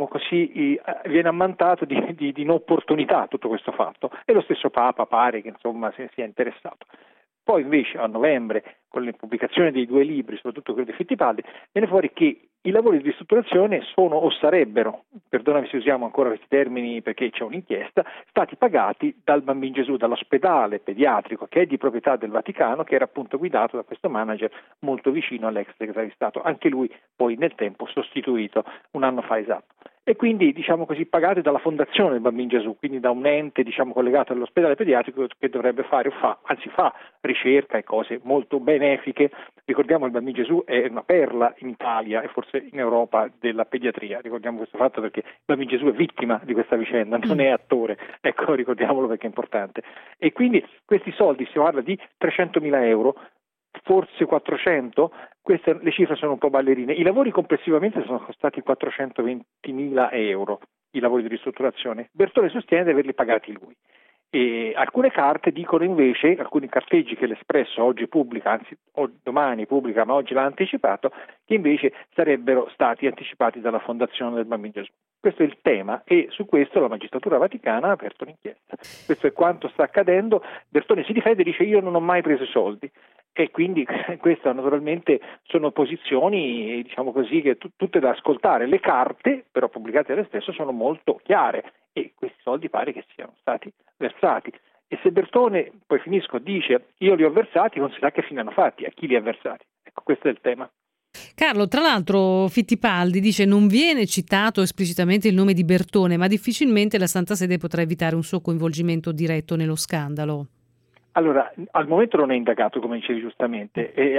viene ammantato di inopportunità tutto questo fatto, e lo stesso Papa pare che insomma si sia interessato. Poi invece a novembre, con le pubblicazioni dei due libri, soprattutto quello di Fittipaldi, viene fuori che i lavori di ristrutturazione sono o sarebbero, perdonami se usiamo ancora questi termini perché c'è un'inchiesta, stati pagati dal Bambin Gesù, dall'ospedale pediatrico che è di proprietà del Vaticano, che era appunto guidato da questo manager molto vicino all'ex segretario di Stato, anche lui poi nel tempo sostituito un anno fa esatto. E quindi, pagati dalla fondazione del Bambin Gesù, quindi da un ente, collegato all'ospedale pediatrico che dovrebbe fare fa ricerca e cose molto benefiche. Ricordiamo il Bambin Gesù è una perla in Italia e forse in Europa della pediatria. Ricordiamo questo fatto perché il Bambin Gesù è vittima di questa vicenda, non è attore. Ecco, ricordiamolo perché è importante. E quindi questi soldi, si parla di 300.000 euro, forse 400, le cifre sono un po' ballerine. I lavori complessivamente sono costati 420.000 euro, i lavori di ristrutturazione. Bertone sostiene di averli pagati lui. E alcune carte dicono invece, alcuni carteggi che l'Espresso oggi pubblica, anzi domani pubblica, ma oggi l'ha anticipato, che invece sarebbero stati anticipati dalla Fondazione del Bambin Gesù. Questo è il tema e su questo la magistratura vaticana ha aperto un'inchiesta. Questo è quanto sta accadendo. Bertone si difende e dice: io non ho mai preso i soldi. E quindi queste naturalmente sono posizioni, che tutte da ascoltare. Le carte, però pubblicate dall'Espresso, sono molto chiare e questi soldi pare che siano stati versati. E se Bertone, poi finisco, dice io li ho versati, non si sa che fine hanno fatti, a chi li ha versati. Ecco, questo è il tema. Carlo, tra l'altro Fittipaldi dice non viene citato esplicitamente il nome di Bertone, ma difficilmente la Santa Sede potrà evitare un suo coinvolgimento diretto nello scandalo. Allora, al momento non è indagato, come dicevi giustamente, e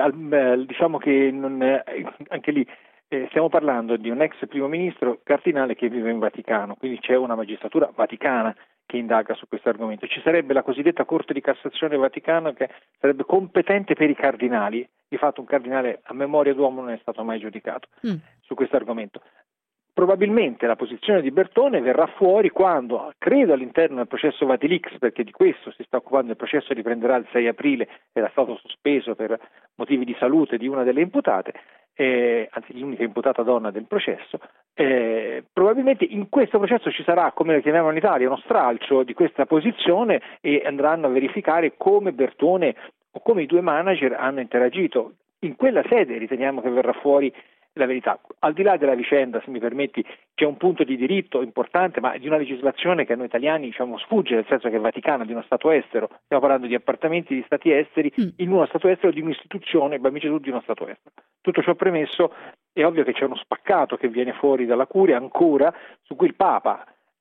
che anche lì stiamo parlando di un ex primo ministro cardinale che vive in Vaticano, quindi c'è una magistratura vaticana che indaga su questo argomento. Ci sarebbe la cosiddetta Corte di Cassazione Vaticana che sarebbe competente per i cardinali. Di fatto un cardinale a memoria d'uomo non è stato mai giudicato su questo argomento. Probabilmente la posizione di Bertone verrà fuori quando, credo all'interno del processo Vatilix, perché di questo si sta occupando, il processo riprenderà il 6 aprile, era stato sospeso per motivi di salute di una delle imputate, anzi l'unica imputata donna del processo, probabilmente in questo processo ci sarà, come lo chiamiamo in Italia, uno stralcio di questa posizione e andranno a verificare come Bertone o come i due manager hanno interagito. In quella sede riteniamo che verrà fuori la verità. Al di là della vicenda, se mi permetti, c'è un punto di diritto importante, ma di una legislazione che a noi italiani sfugge, nel senso che è vaticana, di uno Stato estero. Stiamo parlando di appartamenti di Stati esteri in uno Stato estero, di un'istituzione, Bambin Gesù, di uno Stato estero. Tutto ciò premesso, è ovvio che c'è uno spaccato che viene fuori dalla Curia ancora, su cui il Papa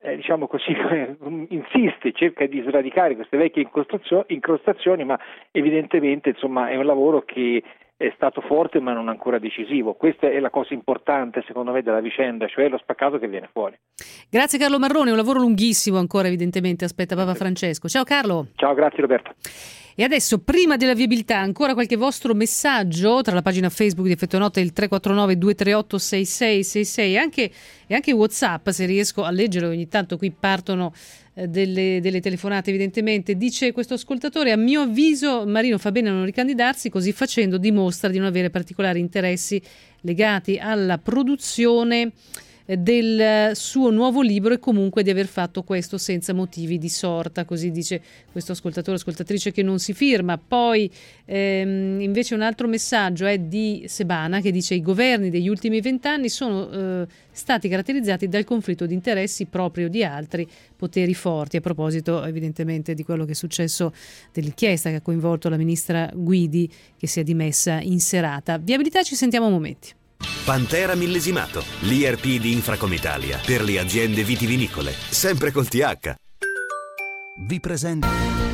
insiste, cerca di sradicare queste vecchie incrostazioni, ma evidentemente è un lavoro che è stato forte ma non ancora decisivo. Questa è la cosa importante secondo me della vicenda, cioè lo spaccato che viene fuori. Grazie Carlo Marrone, un lavoro lunghissimo ancora evidentemente aspetta Papa Francesco. Ciao Carlo. Ciao, grazie Roberto. E adesso, prima della viabilità, ancora qualche vostro messaggio tra la pagina Facebook di Effetto Notte, il 349 238 6666 e anche WhatsApp, se riesco a leggere, ogni tanto qui partono delle telefonate evidentemente. Dice questo ascoltatore: a mio avviso Marino fa bene a non ricandidarsi, così facendo dimostra di non avere particolari interessi legati alla produzione del suo nuovo libro e comunque di aver fatto questo senza motivi di sorta, così dice questo ascoltatore, ascoltatrice che non si firma. Poi invece un altro messaggio è di Sebana che dice: i governi degli ultimi 20 anni sono stati caratterizzati dal conflitto di interessi propri o di altri poteri forti, a proposito evidentemente di quello che è successo, dell'inchiesta che ha coinvolto la ministra Guidi, che si è dimessa in serata. Viabilità, ci sentiamo a momenti. Pantera millesimato, l'IRP di Infracom Italia per le aziende vitivinicole, sempre col TH. Vi presento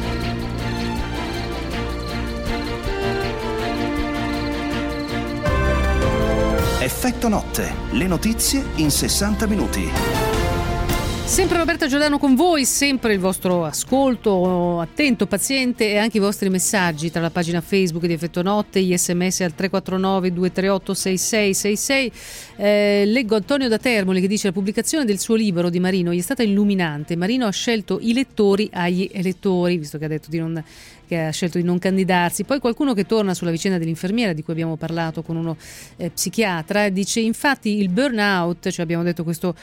Effetto Notte, le notizie in 60 minuti. Sempre Roberta Giordano con voi, sempre il vostro ascolto attento, paziente e anche i vostri messaggi tra la pagina Facebook di Effetto Notte, gli sms al 349 238 6666. Leggo Antonio da Termoli che dice: la pubblicazione del suo libro di Marino gli è stata illuminante. Marino ha scelto i lettori agli elettori, visto che ha detto che ha scelto di non candidarsi. Poi qualcuno che torna sulla vicenda dell'infermiera di cui abbiamo parlato con uno psichiatra, dice: infatti il burnout, cioè abbiamo detto questo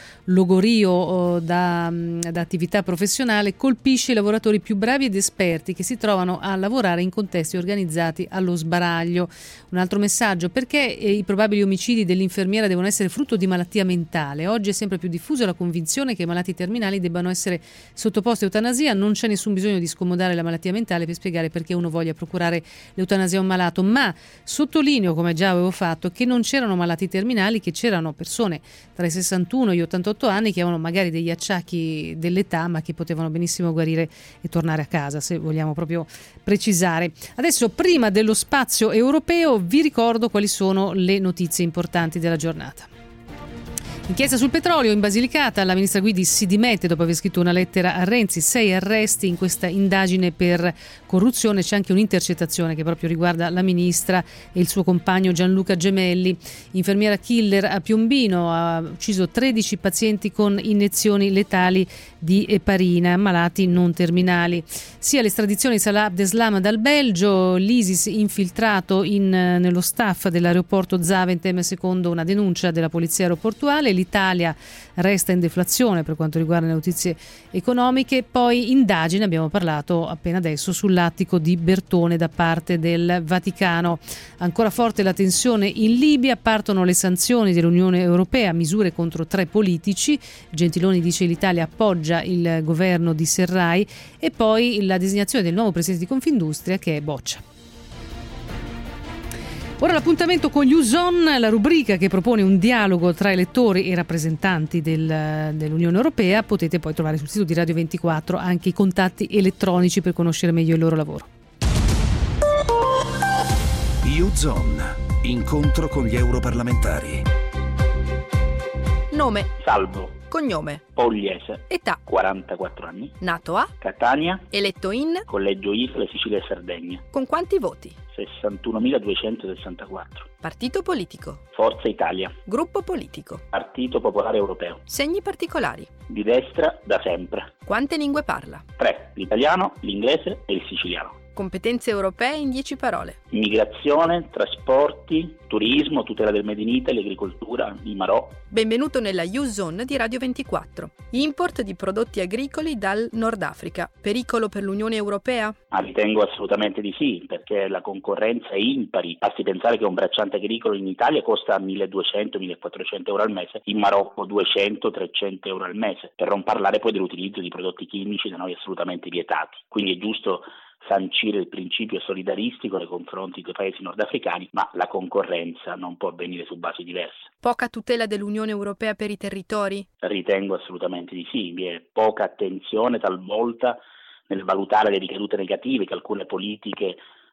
logorio da attività professionale, colpisce i lavoratori più bravi ed esperti che si trovano a lavorare in contesti organizzati allo sbaraglio. Un altro messaggio: perché i probabili omicidi dell'infermiera devono essere frutto di malattia mentale? Oggi è sempre più diffusa la convinzione che i malati terminali debbano essere sottoposti a eutanasia. Non c'è nessun bisogno di scomodare la malattia mentale per spiegare perché uno voglia procurare l'eutanasia a un malato, ma sottolineo, come già avevo fatto, che non c'erano malati terminali, che c'erano persone tra i 61 e gli 88 anni che avevano magari degli acciacchi dell'età, ma che potevano benissimo guarire e tornare a casa, se vogliamo proprio precisare. Adesso, prima dello spazio europeo, vi ricordo quali sono le notizie importanti della giornata. Inchiesta sul petrolio in Basilicata, la ministra Guidi si dimette dopo aver scritto una lettera a Renzi, 6 arresti in questa indagine per corruzione. C'è anche un'intercettazione che proprio riguarda la ministra e il suo compagno Gianluca Gemelli. Infermiera killer a Piombino, ha ucciso 13 pazienti con iniezioni letali di eparina, malati non terminali. Sia l'estradizione di Salah Abdeslam dal Belgio, l'ISIS infiltrato nello staff dell'aeroporto Zaventem secondo una denuncia della polizia aeroportuale. L'Italia resta in deflazione per quanto riguarda le notizie economiche. Poi indagine, abbiamo parlato appena adesso, sull'attico di Bertone da parte del Vaticano. Ancora forte la tensione in Libia, partono le sanzioni dell'Unione Europea, misure contro 3 politici. Gentiloni dice l'Italia appoggia il governo di Serraj, e poi la designazione del nuovo presidente di Confindustria che è Boccia. Ora l'appuntamento con Youson, la rubrica che propone un dialogo tra elettori e rappresentanti dell'Unione Europea. Potete poi trovare sul sito di Radio 24 anche i contatti elettronici per conoscere meglio il loro lavoro. Youson, incontro con gli europarlamentari. Nome: Salvo. Cognome: Pogliese. Età: 44 anni. Nato a Catania. Eletto in Collegio ISLE, Sicilia e Sardegna. Con quanti voti? 61.264. Partito politico: Forza Italia. Gruppo politico: Partito Popolare Europeo. Segni particolari: Di destra da sempre. Quante lingue parla? 3: l'italiano, l'inglese e il siciliano. Competenze europee in 10 parole. Immigrazione, trasporti, turismo, tutela del Made in Italy, agricoltura, il Marò. Benvenuto nella YouZone di Radio 24. Import di prodotti agricoli dal Nord Africa. Pericolo per l'Unione Europea? Ritengo assolutamente di sì, perché la concorrenza è impari. Basti pensare che un bracciante agricolo in Italia costa 1.200-1.400 euro al mese, in Marocco 200-300 euro al mese, per non parlare poi dell'utilizzo di prodotti chimici da noi assolutamente vietati. Quindi è giusto sancire il principio solidaristico nei confronti dei paesi nordafricani, ma la concorrenza non può avvenire su basi diverse. Poca tutela dell'Unione Europea per i territori? Ritengo assolutamente di sì, vi è poca attenzione talvolta nel valutare le ricadute negative che alcune politiche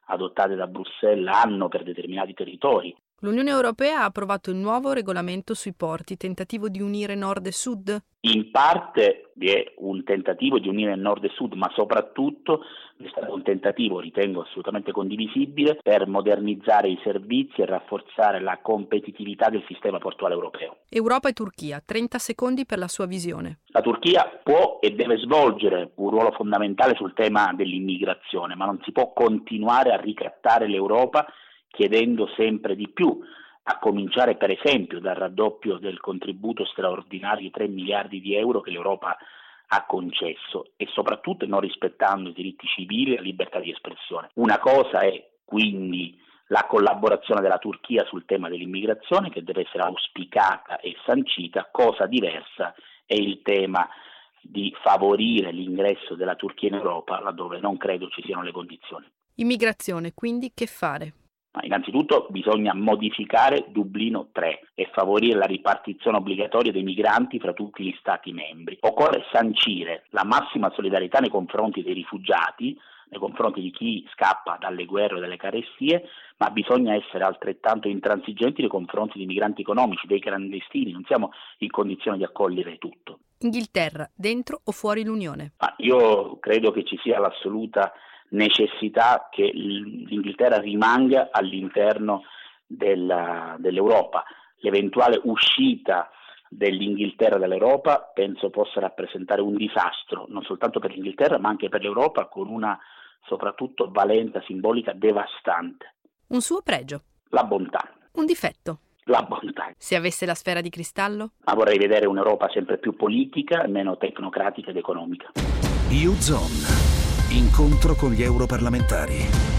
adottate da Bruxelles hanno per determinati territori. L'Unione Europea ha approvato il nuovo regolamento sui porti, tentativo di unire nord e sud? In parte vi è un tentativo di unire nord e sud, ma soprattutto è stato un tentativo, ritengo assolutamente condivisibile, per modernizzare i servizi e rafforzare la competitività del sistema portuale europeo. Europa e Turchia, 30 secondi per la sua visione. La Turchia può e deve svolgere un ruolo fondamentale sul tema dell'immigrazione, ma non si può continuare a ricattare l'Europa chiedendo sempre di più, a cominciare per esempio dal raddoppio del contributo straordinario di 3 miliardi di euro che l'Europa ha concesso, e soprattutto non rispettando i diritti civili e la libertà di espressione. Una cosa è quindi la collaborazione della Turchia sul tema dell'immigrazione, che deve essere auspicata e sancita, cosa diversa è il tema di favorire l'ingresso della Turchia in Europa, laddove non credo ci siano le condizioni. Immigrazione, quindi che fare? Innanzitutto bisogna modificare Dublino 3 e favorire la ripartizione obbligatoria dei migranti fra tutti gli Stati membri. Occorre sancire la massima solidarietà nei confronti dei rifugiati, nei confronti di chi scappa dalle guerre e dalle carestie, ma bisogna essere altrettanto intransigenti nei confronti dei migranti economici, dei clandestini. Non siamo in condizione di accogliere tutto. Inghilterra, dentro o fuori l'Unione? Io credo che ci sia l'assoluta necessità che l'Inghilterra rimanga all'interno dell'Europa. L'eventuale uscita dell'Inghilterra dall'Europa penso possa rappresentare un disastro non soltanto per l'Inghilterra ma anche per l'Europa, con una soprattutto valenza simbolica devastante. Un suo pregio? La bontà. Un difetto? La bontà. Se avesse la sfera di cristallo? Ma vorrei vedere un'Europa sempre più politica e meno tecnocratica ed economica. U-Zone. Incontro con gli europarlamentari.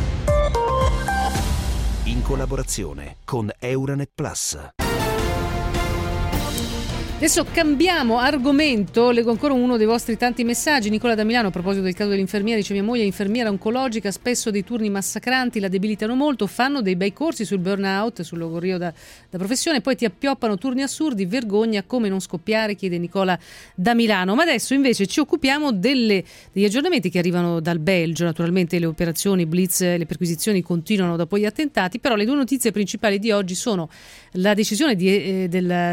In collaborazione con Euranet Plus. Adesso cambiamo argomento, leggo ancora uno dei vostri tanti messaggi. Nicola da Milano, a proposito del caso dell'infermiera, dice: mia moglie è infermiera oncologica, spesso dei turni massacranti, la debilitano molto, fanno dei bei corsi sul burnout, sul logorio da professione, poi ti appioppano turni assurdi, vergogna, come non scoppiare, chiede Nicola da Milano. Ma adesso invece ci occupiamo degli aggiornamenti che arrivano dal Belgio. Naturalmente le operazioni Blitz, le perquisizioni continuano dopo gli attentati, però le due notizie principali di oggi sono la decisione di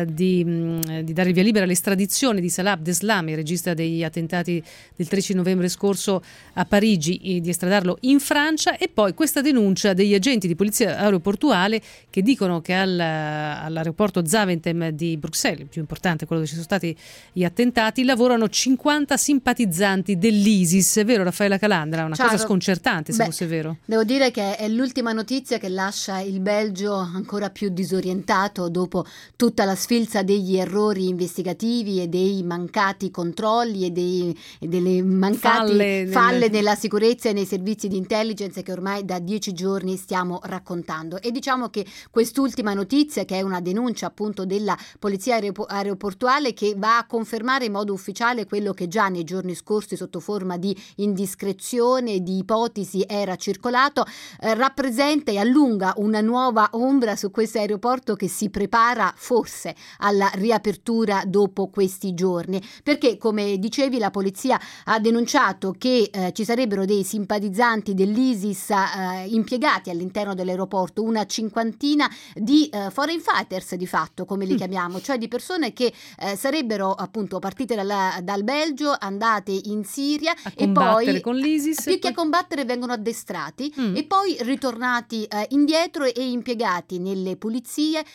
dare via libera all'estradizione di Salah Abdeslam, regista degli attentati del 13 novembre scorso a Parigi, e di estradarlo in Francia, e poi questa denuncia degli agenti di polizia aeroportuale che dicono che all'aeroporto Zaventem di Bruxelles, il più importante, quello dove ci sono stati gli attentati, lavorano 50 simpatizzanti dell'ISIS. È vero, Raffaella Calandra? Una cosa sconcertante, se fosse vero. Devo dire che è l'ultima notizia che lascia il Belgio ancora più disorientato dopo tutta la sfilza degli errori investigativi e dei mancati controlli e delle mancate falle nella sicurezza e nei servizi di intelligence che ormai da 10 giorni stiamo raccontando. E diciamo che quest'ultima notizia, che è una denuncia appunto della polizia aeroportuale, che va a confermare in modo ufficiale quello che già nei giorni scorsi sotto forma di indiscrezione, di ipotesi era circolato, rappresenta e allunga una nuova ombra su questo aeroporto che si prepara forse alla riapertura dopo questi giorni, perché come dicevi la polizia ha denunciato che ci sarebbero dei simpatizzanti dell'ISIS impiegati all'interno dell'aeroporto, una cinquantina di foreign fighters di fatto, come li chiamiamo, cioè di persone che sarebbero appunto partite dal Belgio, andate in Siria e poi con l'ISIS, più che a combattere vengono addestrati e poi ritornati indietro e impiegati nelle pulizie,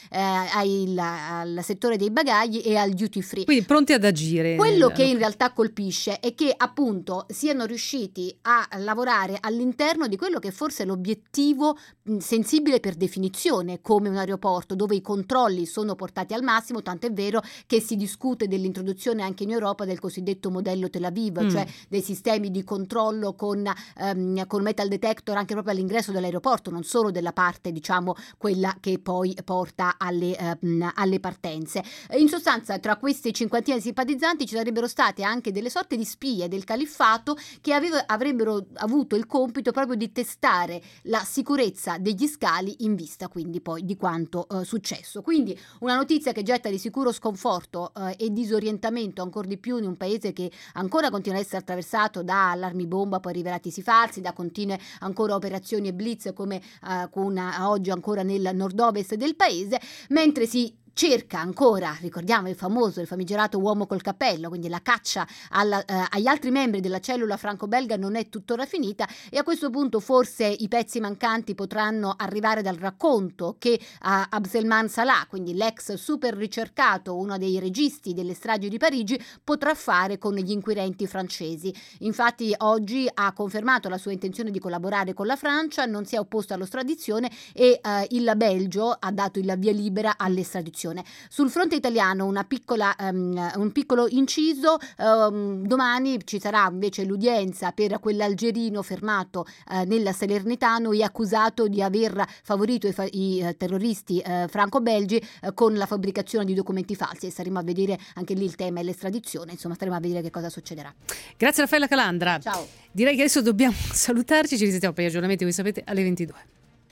al settore dei bagagli e al duty free. Quindi pronti ad agire. Quello che in realtà colpisce è che appunto siano riusciti a lavorare all'interno di quello che forse è l'obiettivo sensibile per definizione come un aeroporto, dove i controlli sono portati al massimo, tanto è vero che si discute dell'introduzione anche in Europa del cosiddetto modello Tel Aviv, cioè dei sistemi di controllo con metal detector anche proprio all'ingresso dell'aeroporto, non solo della parte diciamo quella che poi porta alle partenze. In sostanza sostanza tra queste cinquantina di simpatizzanti ci sarebbero state anche delle sorte di spie del califfato che avrebbero avuto il compito proprio di testare la sicurezza degli scali in vista quindi poi di quanto successo. Quindi una notizia che getta di sicuro sconforto e disorientamento ancora di più in un paese che ancora continua a essere attraversato da allarmi bomba poi rivelatisi falsi, da continue ancora operazioni e blitz come oggi ancora nel nord-ovest del paese, mentre si cerca ancora, ricordiamo il famigerato uomo col cappello, quindi la caccia agli altri membri della cellula franco-belga non è tuttora finita, e a questo punto forse i pezzi mancanti potranno arrivare dal racconto che Abdelman Salah, quindi l'ex super ricercato, uno dei registi delle stragi di Parigi, potrà fare con gli inquirenti francesi. Infatti oggi ha confermato la sua intenzione di collaborare con la Francia, non si è opposto all'estradizione e il Belgio ha dato il via libera all'estradizione. Sul fronte italiano un piccolo inciso, domani ci sarà invece l'udienza per quell'algerino fermato nella Salernitano e accusato di aver favorito i terroristi franco-belgi con la fabbricazione di documenti falsi, e staremo a vedere anche lì il tema è l'estradizione, insomma staremo a vedere che cosa succederà. Grazie Raffaella Calandra. Ciao. Direi che adesso dobbiamo salutarci, ci risentiamo per gli aggiornamenti, voi sapete, alle 22.